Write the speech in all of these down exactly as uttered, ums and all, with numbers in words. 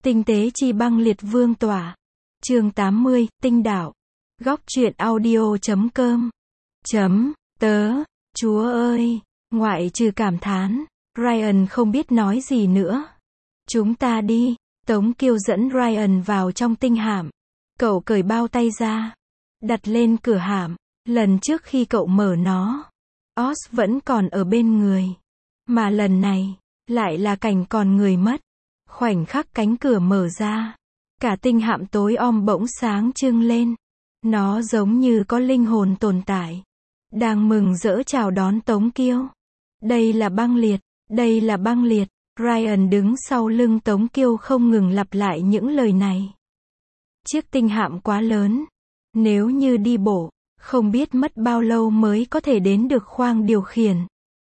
Tinh tế chi băng liệt vương tỏa. Chương tám mươi, tinh đạo. Góc truyện audio chấm com. Chấm, tớ, chúa ơi, ngoại trừ cảm thán, Ryan không biết nói gì nữa. Chúng ta đi, Tống Kiêu dẫn Ryan vào trong tinh hạm. Cậu cởi bao tay ra, đặt lên cửa hạm. Lần trước khi cậu mở nó, Oz vẫn còn ở bên người. Mà lần này, lại là cảnh còn người mất. Khoảnh khắc cánh cửa mở ra, cả tinh hạm tối om bỗng sáng trưng lên. Nó giống như có linh hồn tồn tại, đang mừng rỡ chào đón Tống Kiêu. Đây là băng liệt, đây là băng liệt. Ryan đứng sau lưng Tống Kiêu không ngừng lặp lại những lời này. Chiếc tinh hạm quá lớn, nếu như đi bộ, không biết mất bao lâu mới có thể đến được khoang điều khiển.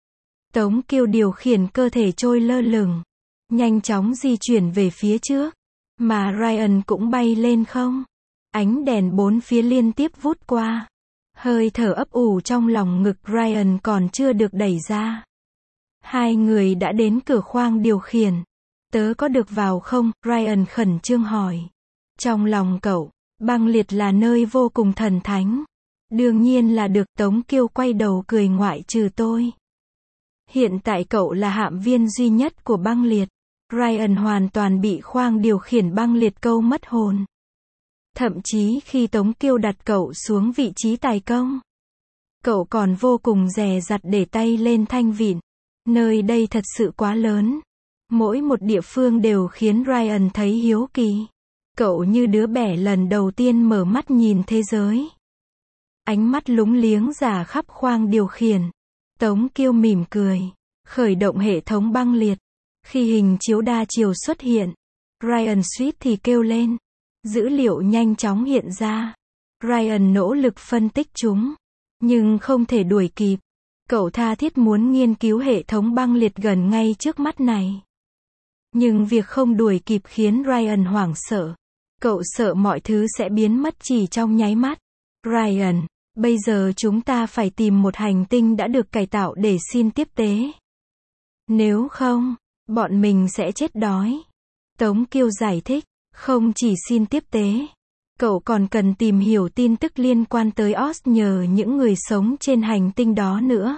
Tống Kiêu điều khiển cơ thể trôi lơ lửng, nhanh chóng di chuyển về phía trước, mà Ryan cũng bay lên không. Ánh đèn bốn phía liên tiếp vút qua. Hơi thở ấp ủ trong lòng ngực Ryan còn chưa được đẩy ra. Hai người đã đến cửa khoang điều khiển. Tớ có được vào không? Ryan khẩn trương hỏi. Trong lòng cậu, băng liệt là nơi vô cùng thần thánh. Đương nhiên là được. Tống Kiêu quay đầu cười, ngoại trừ tôi. Hiện tại cậu là hạm viên duy nhất của băng liệt. Ryan hoàn toàn bị khoang điều khiển băng liệt câu mất hồn. Thậm chí khi Tống Kiêu đặt cậu xuống vị trí tài công, cậu còn vô cùng dè dặt để tay lên thanh vịn. Nơi đây thật sự quá lớn. Mỗi một địa phương đều khiến Ryan thấy hiếu kỳ. Cậu như đứa bé lần đầu tiên mở mắt nhìn thế giới. Ánh mắt lúng liếng rả khắp khoang điều khiển. Tống Kiêu mỉm cười, khởi động hệ thống băng liệt. Khi hình chiếu đa chiều xuất hiện, Ryan suýt thì kêu lên. Dữ liệu nhanh chóng hiện ra. Ryan nỗ lực phân tích chúng, nhưng không thể đuổi kịp. Cậu tha thiết muốn nghiên cứu hệ thống băng liệt gần ngay trước mắt này. Nhưng việc không đuổi kịp khiến Ryan hoảng sợ. Cậu sợ mọi thứ sẽ biến mất chỉ trong nháy mắt. Ryan, bây giờ chúng ta phải tìm một hành tinh đã được cải tạo để xin tiếp tế. Nếu không, bọn mình sẽ chết đói. Tống Kiêu giải thích. Không chỉ xin tiếp tế, cậu còn cần tìm hiểu tin tức liên quan tới Oz nhờ những người sống trên hành tinh đó nữa.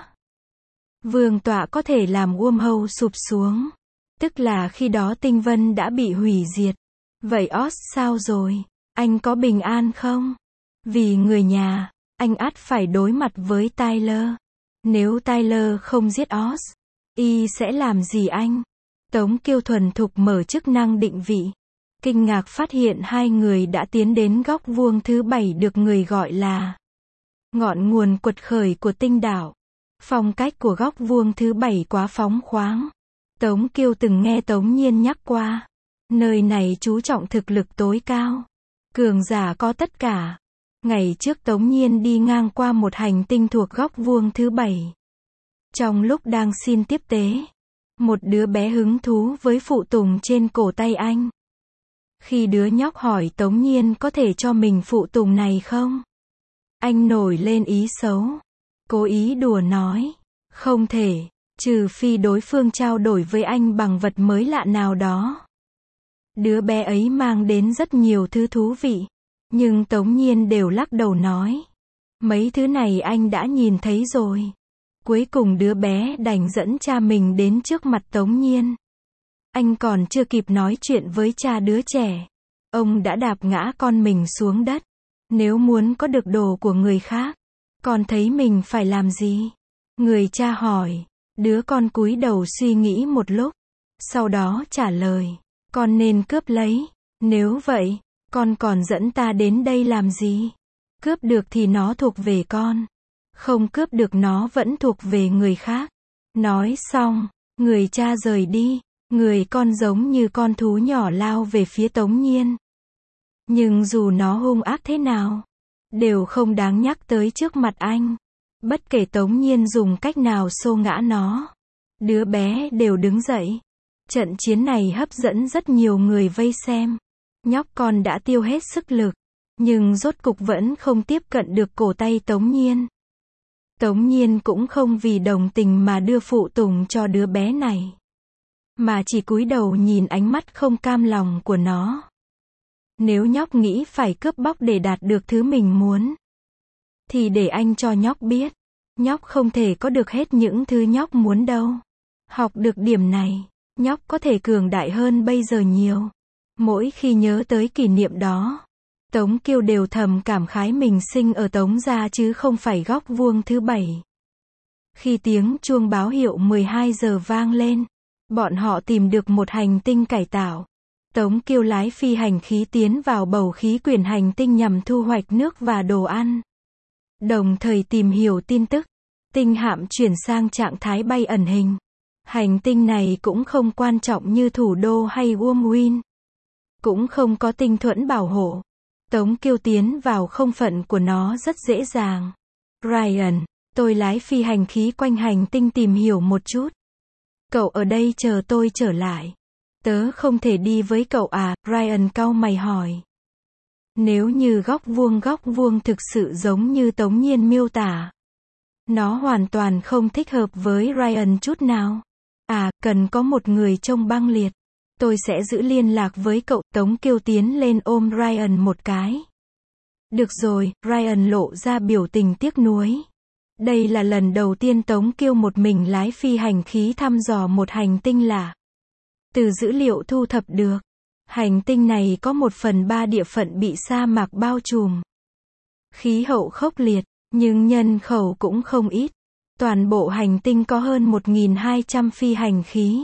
Vương tọa có thể làm wormhole sụp xuống. Tức là khi đó tinh vân đã bị hủy diệt. Vậy Oz sao rồi? Anh có bình an không? Vì người nhà, anh ắt phải đối mặt với Tyler. Nếu Tyler không giết Oz, y sẽ làm gì anh? Tống Kiêu thuần thục mở chức năng định vị. Kinh ngạc phát hiện hai người đã tiến đến góc vuông thứ bảy được người gọi là ngọn nguồn quật khởi của tinh đảo. Phong cách của góc vuông thứ bảy quá phóng khoáng. Tống Kiêu từng nghe Tống Nhiên nhắc qua. Nơi này chú trọng thực lực tối cao. Cường giả có tất cả. Ngày trước Tống Nhiên đi ngang qua một hành tinh thuộc góc vuông thứ bảy. Trong lúc đang xin tiếp tế, một đứa bé hứng thú với phụ tùng trên cổ tay anh. Khi đứa nhóc hỏi Tống Nhiên có thể cho mình phụ tùng này không? Anh nổi lên ý xấu. Cố ý đùa nói. Không thể, trừ phi đối phương trao đổi với anh bằng vật mới lạ nào đó. Đứa bé ấy mang đến rất nhiều thứ thú vị. Nhưng Tống Nhiên đều lắc đầu nói. Mấy thứ này anh đã nhìn thấy rồi. Cuối cùng đứa bé đành dẫn cha mình đến trước mặt Tống Nhiên. Anh còn chưa kịp nói chuyện với cha đứa trẻ, ông đã đạp ngã con mình xuống đất. Nếu muốn có được đồ của người khác, con thấy mình phải làm gì? Người cha hỏi. Đứa con cúi đầu suy nghĩ một lúc, sau đó trả lời, con nên cướp lấy. Nếu vậy, con còn dẫn ta đến đây làm gì? Cướp được thì nó thuộc về con, không cướp được nó vẫn thuộc về người khác. Nói xong, người cha rời đi. Người con giống như con thú nhỏ lao về phía Tống Nhiên. Nhưng dù nó hung ác thế nào, đều không đáng nhắc tới trước mặt anh. Bất kể Tống Nhiên dùng cách nào xô ngã nó, đứa bé đều đứng dậy. Trận chiến này hấp dẫn rất nhiều người vây xem. Nhóc con đã tiêu hết sức lực, nhưng rốt cục vẫn không tiếp cận được cổ tay Tống Nhiên. Tống Nhiên cũng không vì đồng tình mà đưa phụ tùng cho đứa bé này, mà chỉ cúi đầu nhìn ánh mắt không cam lòng của nó. Nếu nhóc nghĩ phải cướp bóc để đạt được thứ mình muốn, thì để anh cho nhóc biết, nhóc không thể có được hết những thứ nhóc muốn đâu. Học được điểm này, nhóc có thể cường đại hơn bây giờ nhiều. Mỗi khi nhớ tới kỷ niệm đó, Tống Kiêu đều thầm cảm khái mình sinh ở Tống gia chứ không phải góc vuông thứ bảy. Khi tiếng chuông báo hiệu mười hai giờ vang lên, bọn họ tìm được một hành tinh cải tạo. Tống Kiêu lái phi hành khí tiến vào bầu khí quyển hành tinh nhằm thu hoạch nước và đồ ăn. Đồng thời tìm hiểu tin tức, tinh hạm chuyển sang trạng thái bay ẩn hình. Hành tinh này cũng không quan trọng như thủ đô hay Wormwin. Cũng không có tinh thuẫn bảo hộ. Tống Kiêu tiến vào không phận của nó rất dễ dàng. Ryan, tôi lái phi hành khí quanh hành tinh tìm hiểu một chút. Cậu ở đây chờ tôi trở lại. Tớ không thể đi với cậu à, Ryan cau mày hỏi. Nếu như góc vuông góc vuông thực sự giống như Tống Nhiên miêu tả, nó hoàn toàn không thích hợp với Ryan chút nào. À, cần có một người trông băng liệt. Tôi sẽ giữ liên lạc với cậu. Tống Kiêu tiến lên ôm Ryan một cái. Được rồi, Ryan lộ ra biểu tình tiếc nuối. Đây là lần đầu tiên Tống Kiêu một mình lái phi hành khí thăm dò một hành tinh lạ. Từ dữ liệu thu thập được, hành tinh này có một phần ba địa phận bị sa mạc bao trùm. Khí hậu khốc liệt, nhưng nhân khẩu cũng không ít. Toàn bộ hành tinh có hơn một nghìn hai trăm phi hành khí.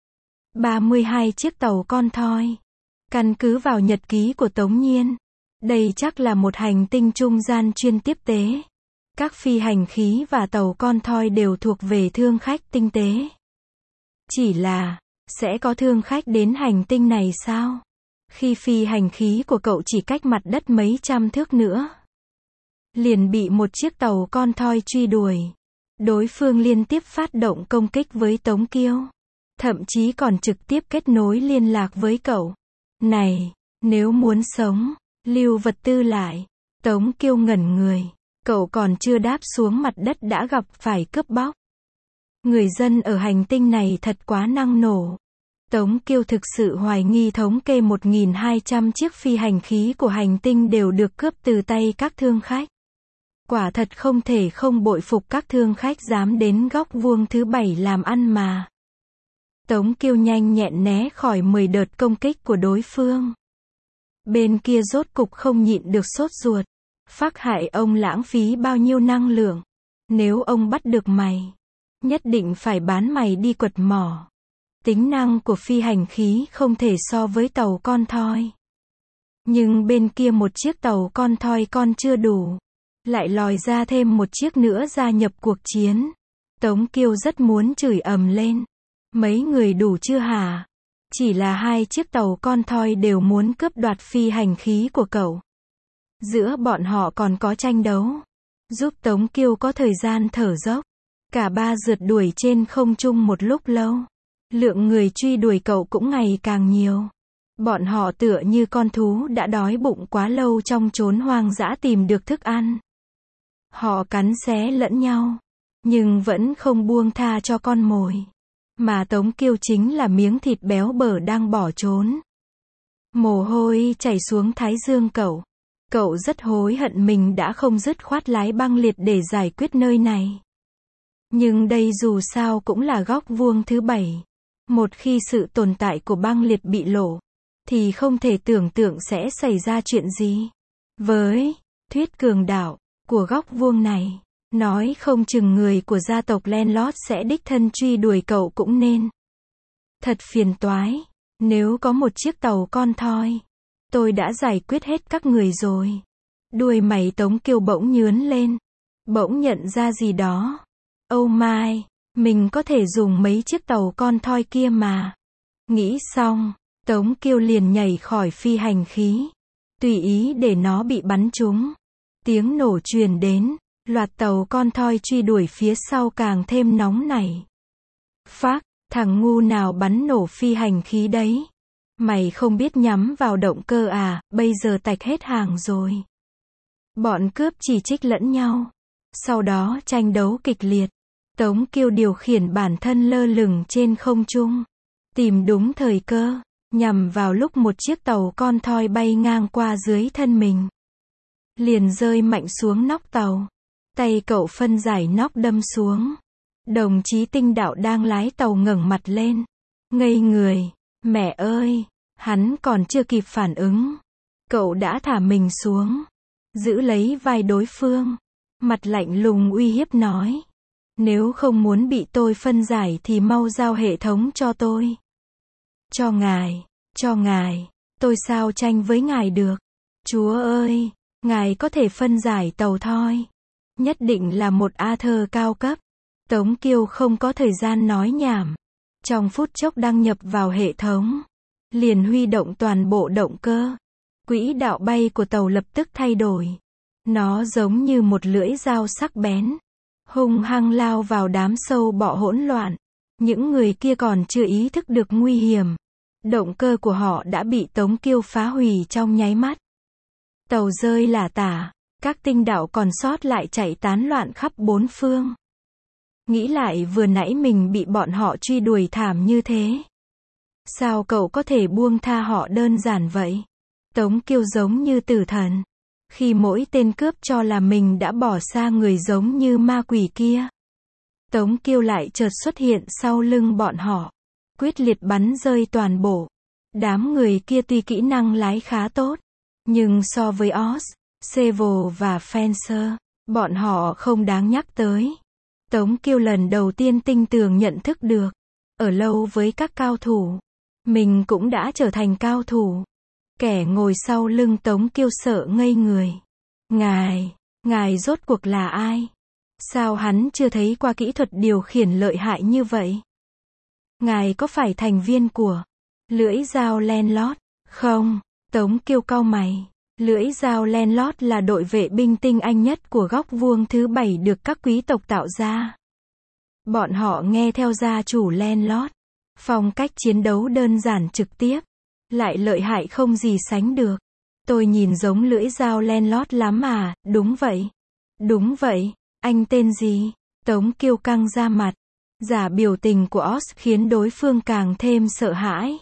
ba mươi hai chiếc tàu con thoi. Căn cứ vào nhật ký của Tống Nhiên, đây chắc là một hành tinh trung gian chuyên tiếp tế. Các phi hành khí và tàu con thoi đều thuộc về thương khách tinh tế. Chỉ là, sẽ có thương khách đến hành tinh này sao? Khi phi hành khí của cậu chỉ cách mặt đất mấy trăm thước nữa, liền bị một chiếc tàu con thoi truy đuổi. Đối phương liên tiếp phát động công kích với Tống Kiêu. Thậm chí còn trực tiếp kết nối liên lạc với cậu. Này, nếu muốn sống, lưu vật tư lại. Tống Kiêu ngẩn người. Cậu còn chưa đáp xuống mặt đất đã gặp phải cướp bóc. Người dân ở hành tinh này thật quá năng nổ. Tống Kiêu thực sự hoài nghi thống kê một nghìn hai trăm chiếc phi hành khí của hành tinh đều được cướp từ tay các thương khách. Quả thật không thể không bội phục các thương khách dám đến góc vuông thứ bảy làm ăn mà. Tống Kiêu nhanh nhẹn né khỏi mười đợt công kích của đối phương. Bên kia rốt cục không nhịn được sốt ruột. Phác hại ông lãng phí bao nhiêu năng lượng. Nếu ông bắt được mày, nhất định phải bán mày đi quật mỏ. Tính năng của phi hành khí không thể so với tàu con thoi. Nhưng bên kia một chiếc tàu con thoi con chưa đủ. Lại lòi ra thêm một chiếc nữa gia nhập cuộc chiến. Tống Kiêu rất muốn chửi ầm lên. Mấy người đủ chưa hả? Chỉ là hai chiếc tàu con thoi đều muốn cướp đoạt phi hành khí của cậu. Giữa bọn họ còn có tranh đấu. Giúp Tống Kiêu có thời gian thở dốc. Cả ba rượt đuổi trên không trung một lúc lâu. Lượng người truy đuổi cậu cũng ngày càng nhiều. Bọn họ tựa như con thú đã đói bụng quá lâu trong chốn hoang dã tìm được thức ăn. Họ cắn xé lẫn nhau, nhưng vẫn không buông tha cho con mồi. Mà Tống Kiêu chính là miếng thịt béo bở đang bỏ trốn. Mồ hôi chảy xuống thái dương cậu. Cậu rất hối hận mình đã không dứt khoát lái băng liệt để giải quyết nơi này. Nhưng đây dù sao cũng là góc vuông thứ bảy. Một khi sự tồn tại của băng liệt bị lộ, thì không thể tưởng tượng sẽ xảy ra chuyện gì. Với thuyết cường đạo của góc vuông này, nói không chừng người của gia tộc Landlord sẽ đích thân truy đuổi cậu cũng nên. Thật phiền toái. Nếu có một chiếc tàu con thoi, tôi đã giải quyết hết các người rồi. Đuôi mày Tống Kiêu bỗng nhướn lên. Bỗng nhận ra gì đó. Oh my, mình có thể dùng mấy chiếc tàu con thoi kia mà. Nghĩ xong, Tống Kiêu liền nhảy khỏi phi hành khí. Tùy ý để nó bị bắn trúng. Tiếng nổ truyền đến. Loạt tàu con thoi truy đuổi phía sau càng thêm nóng nảy. Phác, thằng ngu nào bắn nổ phi hành khí đấy? Mày không biết nhắm vào động cơ à, bây giờ tạch hết hàng rồi. Bọn cướp chỉ trích lẫn nhau. Sau đó tranh đấu kịch liệt. Tống Kiêu điều khiển bản thân lơ lửng trên không trung. tìm đúng thời cơ, nhằm vào lúc một chiếc tàu con thoi bay ngang qua dưới thân mình. Liền rơi mạnh xuống nóc tàu. Tay cậu phân giải nóc đâm xuống. Đồng chí Tinh Đạo đang lái tàu ngẩng mặt lên. Ngây người. Mẹ ơi! Hắn còn chưa kịp phản ứng. Cậu đã thả mình xuống. Giữ lấy vai đối phương. Mặt lạnh lùng uy hiếp nói. Nếu không muốn bị tôi phân giải thì mau giao hệ thống cho tôi. Cho ngài, cho ngài, tôi sao tranh với ngài được. Chúa ơi, ngài có thể phân giải tàu thoi. Nhất định là một Arthur cao cấp. Tống Kiêu không có thời gian nói nhảm. Trong phút chốc đăng nhập vào hệ thống. Liền huy động toàn bộ động cơ. Quỹ đạo bay của tàu lập tức thay đổi. Nó giống như một lưỡi dao sắc bén. Hung hăng lao vào đám sâu bọ hỗn loạn. Những người kia còn chưa ý thức được nguy hiểm. Động cơ của họ đã bị Tống Kiêu phá hủy trong nháy mắt. Tàu rơi lả tả. Các tinh đạo còn sót lại chạy tán loạn khắp bốn phương. Nghĩ lại vừa nãy mình bị bọn họ truy đuổi thảm như thế. Sao cậu có thể buông tha họ đơn giản vậy? Tống Kiêu giống như tử thần. Khi mỗi tên cướp cho là mình đã bỏ xa người giống như ma quỷ kia. Tống Kiêu lại chợt xuất hiện sau lưng bọn họ. Quyết liệt bắn rơi toàn bộ. Đám người kia tuy kỹ năng lái khá tốt. Nhưng so với Oz, Seville và Fencer, bọn họ không đáng nhắc tới. Tống Kiêu lần đầu tiên tinh tường nhận thức được. Ở lâu với các cao thủ. Mình cũng đã trở thành cao thủ. Kẻ ngồi sau lưng Tống Kiêu sợ ngây người. Ngài, ngài rốt cuộc là ai? Sao hắn chưa thấy qua kỹ thuật điều khiển lợi hại như vậy? Ngài có phải thành viên của lưỡi dao Lenlord? Không, Tống Kiêu cau mày. Lưỡi dao Lenlord là đội vệ binh tinh anh nhất của góc vuông thứ bảy được các quý tộc tạo ra. Bọn họ nghe theo gia chủ Lenlord. Phong cách chiến đấu đơn giản trực tiếp. Lại lợi hại không gì sánh được. Tôi nhìn giống lưỡi dao Lenlord lắm à, đúng vậy. Đúng vậy, anh tên gì? Tống Kiêu căng ra mặt. Giả biểu tình của Oz khiến đối phương càng thêm sợ hãi.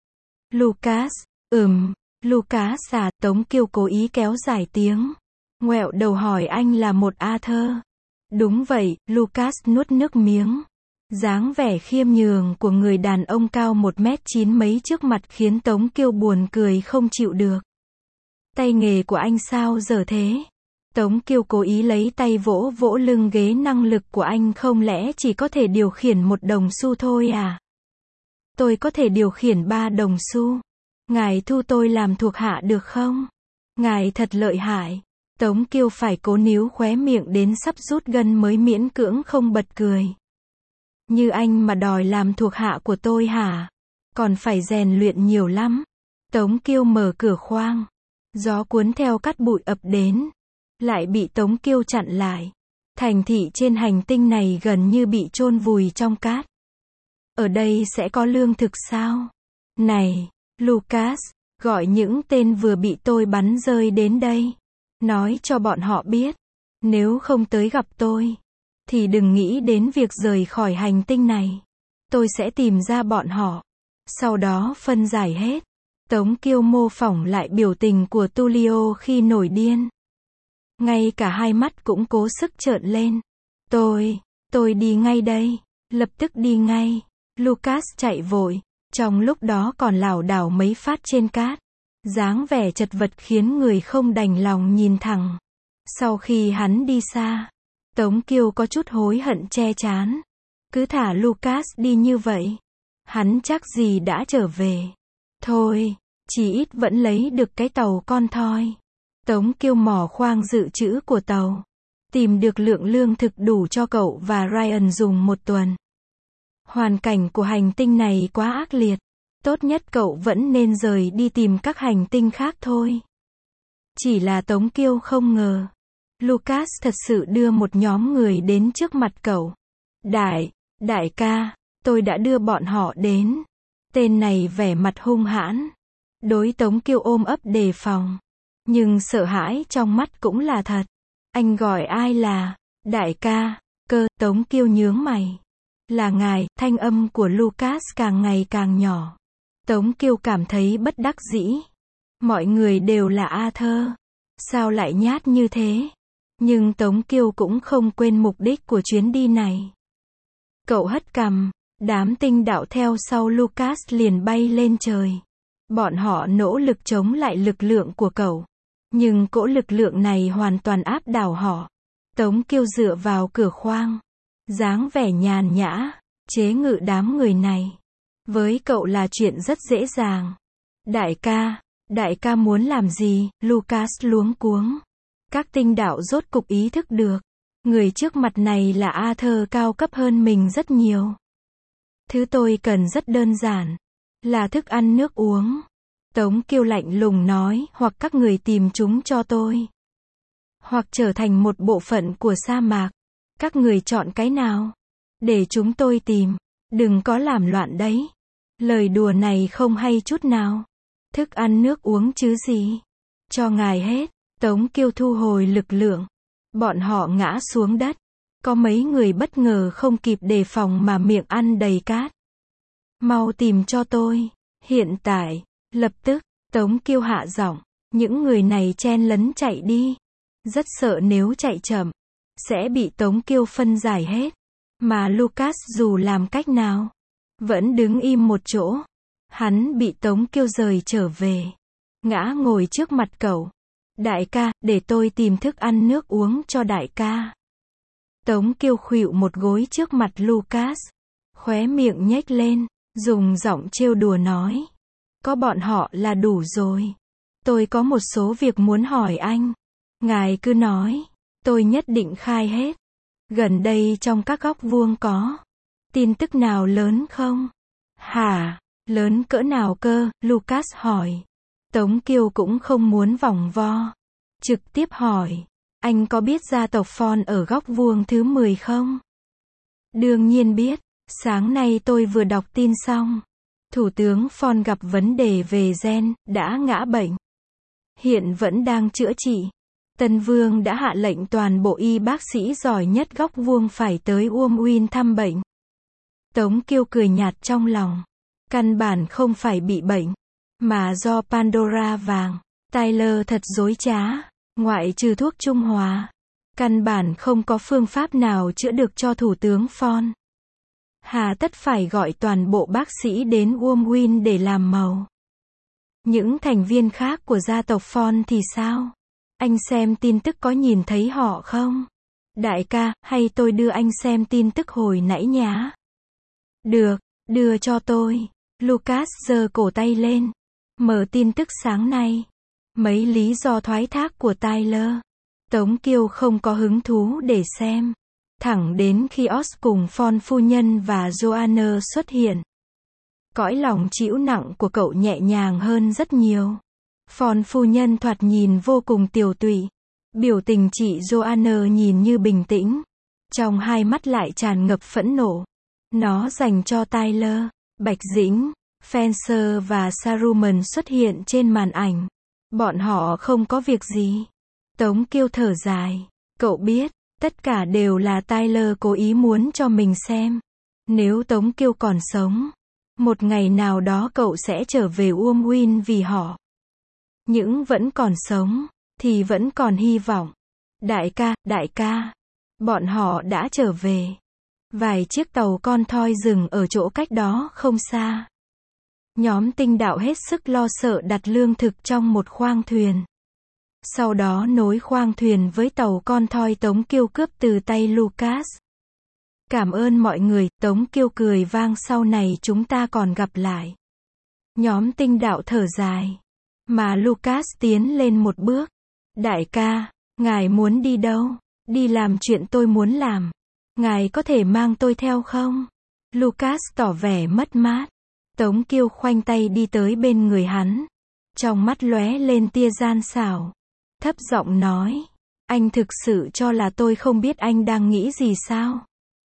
Lucas, ừm, Lucas à, Tống Kiêu cố ý kéo dài tiếng. Ngoẹo đầu hỏi anh là một Arthur. Đúng vậy, Lucas nuốt nước miếng. Dáng vẻ khiêm nhường của người đàn ông cao một mét chín mấy trước mặt khiến Tống Kiêu buồn cười không chịu được. Tay nghề của anh sao dở thế? Tống Kiêu cố ý lấy tay vỗ vỗ lưng ghế, năng lực của anh không lẽ chỉ có thể điều khiển một đồng xu thôi à? Tôi có thể điều khiển ba đồng xu. Ngài thu tôi làm thuộc hạ được không? Ngài thật lợi hại. Tống Kiêu phải cố níu khóe miệng đến sắp rút gân mới miễn cưỡng không bật cười. Như anh mà đòi làm thuộc hạ của tôi hả? Còn phải rèn luyện nhiều lắm. Tống Kiêu mở cửa khoang. Gió cuốn theo cát bụi ập đến. Lại bị Tống Kiêu chặn lại. Thành thị trên hành tinh này gần như bị chôn vùi trong cát. Ở đây sẽ có lương thực sao? Này, Lucas, gọi những tên vừa bị tôi bắn rơi đến đây. Nói cho bọn họ biết. Nếu không tới gặp tôi, thì đừng nghĩ đến việc rời khỏi hành tinh này. Tôi sẽ tìm ra bọn họ. Sau đó phân giải hết. Tống Kiêu mô phỏng lại biểu tình của Tulio khi nổi điên. Ngay cả hai mắt cũng cố sức trợn lên. Tôi, tôi đi ngay đây. Lập tức đi ngay. Lucas chạy vội. Trong lúc đó còn lảo đảo mấy phát trên cát. Dáng vẻ chật vật khiến người không đành lòng nhìn thẳng. Sau khi hắn đi xa, Tống Kiêu có chút hối hận che chán. Cứ thả Lucas đi như vậy. Hắn chắc gì đã trở về. Thôi, chỉ ít vẫn lấy được cái tàu con thoi. Tống Kiêu mò khoang dự trữ của tàu. Tìm được lượng lương thực đủ cho cậu và Ryan dùng một tuần. Hoàn cảnh của hành tinh này quá ác liệt. Tốt nhất cậu vẫn nên rời đi tìm các hành tinh khác thôi. Chỉ là Tống Kiêu không ngờ. Lucas thật sự đưa một nhóm người đến trước mặt cậu. Đại, đại ca, tôi đã đưa bọn họ đến. Tên này vẻ mặt hung hãn. Đối Tống Kiêu ôm ấp đề phòng. Nhưng sợ hãi trong mắt cũng là thật. Anh gọi ai là đại ca? Cơ, Tống Kiêu nhướng mày. Là ngài, thanh âm của Lucas càng ngày càng nhỏ. Tống Kiêu cảm thấy bất đắc dĩ. Mọi người đều là Arthur. Sao lại nhát như thế? Nhưng Tống Kiêu cũng không quên mục đích của chuyến đi này. Cậu hất cằm, đám tinh đạo theo sau Lucas liền bay lên trời. Bọn họ nỗ lực chống lại lực lượng của cậu. Nhưng cỗ lực lượng này hoàn toàn áp đảo họ. Tống Kiêu dựa vào cửa khoang. Dáng vẻ nhàn nhã, chế ngự đám người này. Với cậu là chuyện rất dễ dàng. Đại ca, đại ca muốn làm gì? Lucas luống cuống. Các tinh đạo rốt cục ý thức được. Người trước mặt này là Arthur cao cấp hơn mình rất nhiều. Thứ tôi cần rất đơn giản. Là thức ăn nước uống. Tống Kiêu lạnh lùng nói, hoặc các người tìm chúng cho tôi. Hoặc trở thành một bộ phận của sa mạc. Các người chọn cái nào? Để chúng tôi tìm. Đừng có làm loạn đấy. Lời đùa này không hay chút nào. Thức ăn nước uống chứ gì. Cho ngài hết. Tống Kiêu thu hồi lực lượng. Bọn họ ngã xuống đất. Có mấy người bất ngờ không kịp đề phòng mà miệng ăn đầy cát. Mau tìm cho tôi. Hiện tại. Lập tức. Tống Kiêu hạ giọng. Những người này chen lấn chạy đi. Rất sợ nếu chạy chậm. Sẽ bị Tống Kiêu phân giải hết. Mà Lucas dù làm cách nào. Vẫn đứng im một chỗ. Hắn bị Tống Kiêu rời trở về. Ngã ngồi trước mặt cậu. Đại ca, để tôi tìm thức ăn nước uống cho đại ca. Tống Kiêu khuỵu một gối trước mặt Lucas. Khóe miệng nhếch lên. Dùng giọng trêu đùa nói. Có bọn họ là đủ rồi. Tôi có một số việc muốn hỏi anh. Ngài cứ nói. Tôi nhất định khai hết. Gần đây trong các góc vuông có tin tức nào lớn không? Hả? Lớn cỡ nào cơ? Lucas hỏi. Tống Kiêu cũng không muốn vòng vo. Trực tiếp hỏi. Anh có biết gia tộc Phong ở góc vuông thứ mười không? Đương nhiên biết. Sáng nay tôi vừa đọc tin xong. Thủ tướng Phong gặp vấn đề về gen, đã ngã bệnh. Hiện vẫn đang chữa trị. Tân Vương đã hạ lệnh toàn bộ y bác sĩ giỏi nhất góc vuông phải tới Uông Uyên thăm bệnh. Tống Kiêu cười nhạt trong lòng. Căn bản không phải bị bệnh. Mà do Pandora vàng. Tyler thật dối trá. Ngoại trừ thuốc trung hòa. Căn bản không có phương pháp nào chữa được cho Thủ tướng Phong. Hà tất phải gọi toàn bộ bác sĩ đến Uông Uyên để làm màu. Những thành viên khác của gia tộc Phong thì sao? Anh xem tin tức có nhìn thấy họ không? Đại ca, hay tôi đưa anh xem tin tức hồi nãy nhá? Được, đưa cho tôi. Lucas giơ cổ tay lên. Mở tin tức sáng nay. Mấy lý do thoái thác của Tyler. Tống Kiêu không có hứng thú để xem. Thẳng đến khi Oz cùng Phong phu nhân và Joanna xuất hiện. Cõi lòng chịu nặng của cậu nhẹ nhàng hơn rất nhiều. Phong phu nhân thoạt nhìn vô cùng tiều tụy. Biểu tình chị Joanna nhìn như bình tĩnh. Trong hai mắt lại tràn ngập phẫn nộ. Nó dành cho Tyler, Bạch Dĩnh, Fencer và Saruman xuất hiện trên màn ảnh. Bọn họ không có việc gì. Tống Kiêu thở dài. Cậu biết, tất cả đều là Tyler cố ý muốn cho mình xem. Nếu Tống Kiêu còn sống, một ngày nào đó cậu sẽ trở về Uông Uyên vì họ. Những vẫn còn sống, thì vẫn còn hy vọng. Đại ca, đại ca. Bọn họ đã trở về. Vài chiếc tàu con thoi dừng ở chỗ cách đó không xa. Nhóm tinh đạo hết sức lo sợ đặt lương thực trong một khoang thuyền. Sau đó nối khoang thuyền với tàu con thoi Tống Kiêu cướp từ tay Lucas. Cảm ơn mọi người, Tống Kiêu cười vang, sau này chúng ta còn gặp lại. Nhóm tinh đạo thở dài. Mà Lucas tiến lên một bước. Đại ca, ngài muốn đi đâu? Đi làm chuyện tôi muốn làm. Ngài có thể mang tôi theo không? Lucas tỏ vẻ mất mát. Tống Kiêu khoanh tay đi tới bên người hắn. Trong mắt lóe lên tia gian xảo. Thấp giọng nói. Anh thực sự cho là tôi không biết anh đang nghĩ gì sao?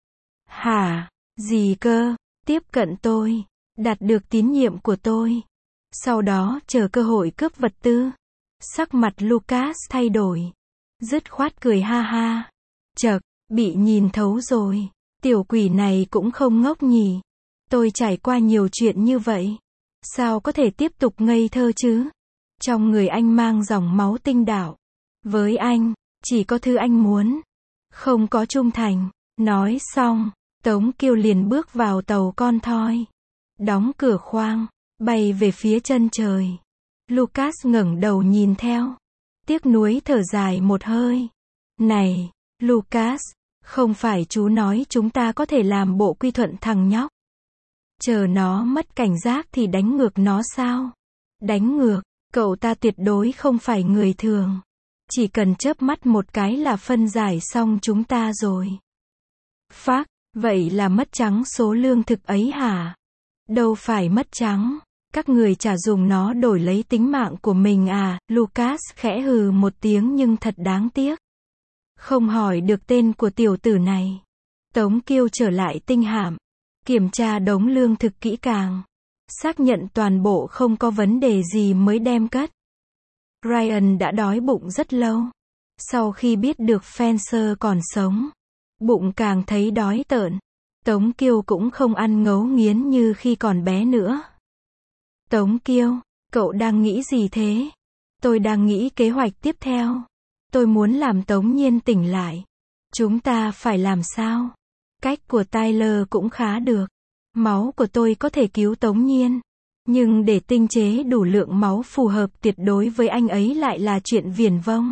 Hả? Gì cơ? Tiếp cận tôi. Đạt được tín nhiệm của tôi. Sau đó chờ cơ hội cướp vật tư. Sắc mặt Lucas thay đổi. Dứt khoát cười ha ha. Chậc, bị nhìn thấu rồi. Tiểu quỷ này cũng không ngốc nhỉ. Tôi trải qua nhiều chuyện như vậy. Sao có thể tiếp tục ngây thơ chứ? Trong người anh mang dòng máu tinh đạo. Với anh, chỉ có thứ anh muốn. Không có trung thành. Nói xong, Tống Kiêu liền bước vào tàu con thoi. Đóng cửa khoang, bay về phía chân trời. Lucas ngẩng đầu nhìn theo. Tiếc nuối thở dài một hơi. Này, Lucas, không phải chú nói chúng ta có thể làm bộ quy thuận thằng nhóc. Chờ nó mất cảnh giác thì đánh ngược nó sao? Đánh ngược, cậu ta tuyệt đối không phải người thường. Chỉ cần chớp mắt một cái là phân giải xong chúng ta rồi. Phác, vậy là mất trắng số lương thực ấy hả? Đâu phải mất trắng. Các người chả dùng nó đổi lấy tính mạng của mình à? Lucas khẽ hừ một tiếng nhưng thật đáng tiếc. Không hỏi được tên của tiểu tử này. Tống Kiêu trở lại tinh hạm. Kiểm tra đống lương thực kỹ càng. Xác nhận toàn bộ không có vấn đề gì mới đem cất. Ryan đã đói bụng rất lâu. Sau khi biết được Fencer còn sống, bụng càng thấy đói tợn. Tống Kiêu cũng không ăn ngấu nghiến như khi còn bé nữa. Tống Kiêu, cậu đang nghĩ gì thế? Tôi đang nghĩ kế hoạch tiếp theo. Tôi muốn làm Tống Nhiên tỉnh lại. Chúng ta phải làm sao? Cách của Tyler cũng khá được. Máu của tôi có thể cứu Tống Nhiên. Nhưng để tinh chế đủ lượng máu phù hợp tuyệt đối với anh ấy lại là chuyện viển vông.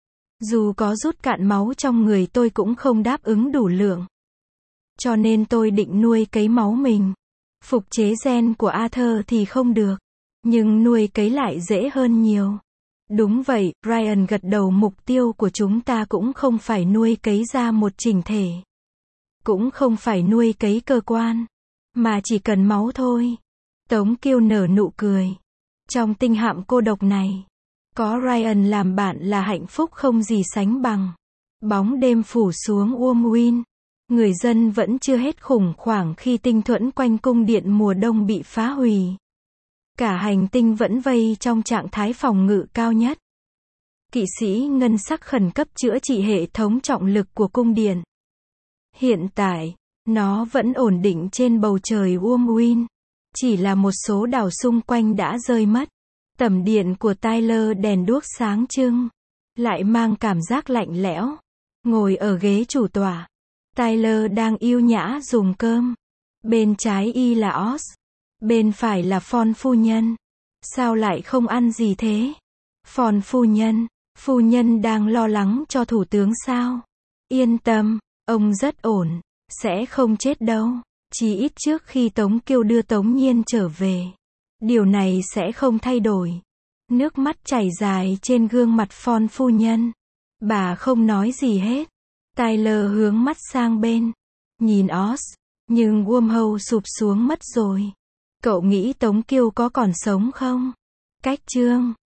Dù có rút cạn máu trong người tôi cũng không đáp ứng đủ lượng. Cho nên tôi định nuôi cấy máu mình. Phục chế gen của Arthur thì không được. Nhưng nuôi cấy lại dễ hơn nhiều. Đúng vậy, Ryan gật đầu, mục tiêu của chúng ta cũng không phải nuôi cấy ra một chỉnh thể. Cũng không phải nuôi cấy cơ quan. Mà chỉ cần máu thôi. Tống Kiêu nở nụ cười. Trong tinh hạm cô độc này, có Ryan làm bạn là hạnh phúc không gì sánh bằng. Bóng đêm phủ xuống Wormwin. Người dân vẫn chưa hết khủng hoảng khi tinh thuẫn quanh cung điện mùa đông bị phá hủy. Cả hành tinh vẫn vây trong trạng thái phòng ngự cao nhất. Kỵ sĩ ngân sắc khẩn cấp chữa trị hệ thống trọng lực của cung điện. Hiện tại, nó vẫn ổn định trên bầu trời Wormwin. Chỉ là một số đảo xung quanh đã rơi mất. Tầm điện của Tyler đèn đuốc sáng trưng. Lại mang cảm giác lạnh lẽo. Ngồi ở ghế chủ tọa. Tyler đang yêu nhã dùng cơm. Bên trái y là Oz. Bên phải là Phon phu nhân. Sao lại không ăn gì thế? Phon phu nhân. Phu nhân đang lo lắng cho thủ tướng sao? Yên tâm, ông rất ổn. Sẽ không chết đâu. Chỉ ít trước khi Tống Kiêu đưa Tống Nhiên trở về. Điều này sẽ không thay đổi. Nước mắt chảy dài trên gương mặt Phon phu nhân. Bà không nói gì hết. Tyler hướng mắt sang bên. Nhìn Oz. Nhưng Wormhole sụp xuống mất rồi. Cậu nghĩ Tống Kiêu có còn sống không? Cách chương